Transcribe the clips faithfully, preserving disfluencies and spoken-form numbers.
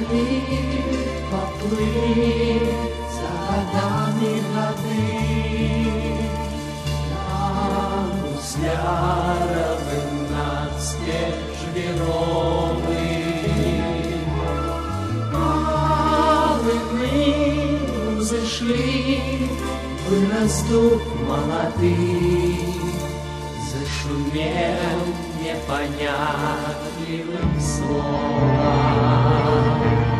Поплыли, поплыли за годами годы, нам гусляровы надстеж веровы, павыны взошли, вырастут молоды, зашумел непонятливым словом.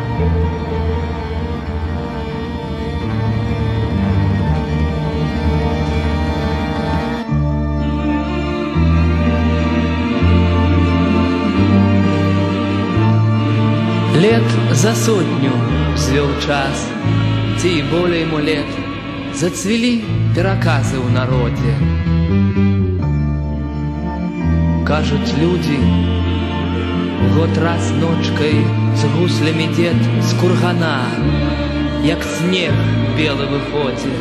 Лет за сотню звел час, ці і болей ему лет, зацвели пераказы ў народзе. Кажуць людзі, год раз ночкай з гуслямі дзед з кургана, як снег белы выходзе.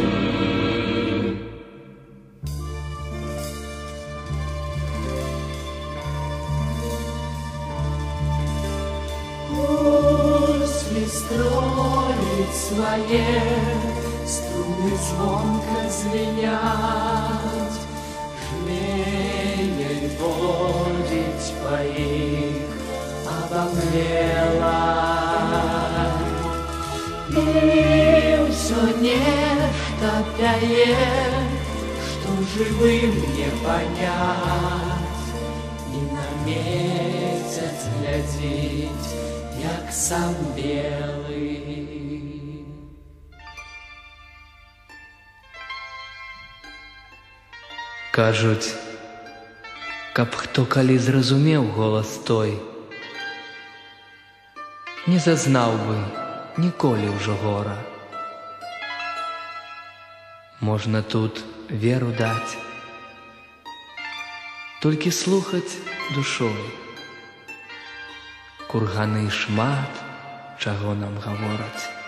Гусли строить свои, струны звонко звенят, жмеей водить по их обомлела. И все нечто пяет, что живым не понять, и на месяц глядеть, як сам белый. Кажуць, каб хто калі зразумеў голас той, не зазнаў бы ніколі ўжо гора. Можна тут веру даць, толькі слухаць душой. Курганы шмат чаго нам гавораць.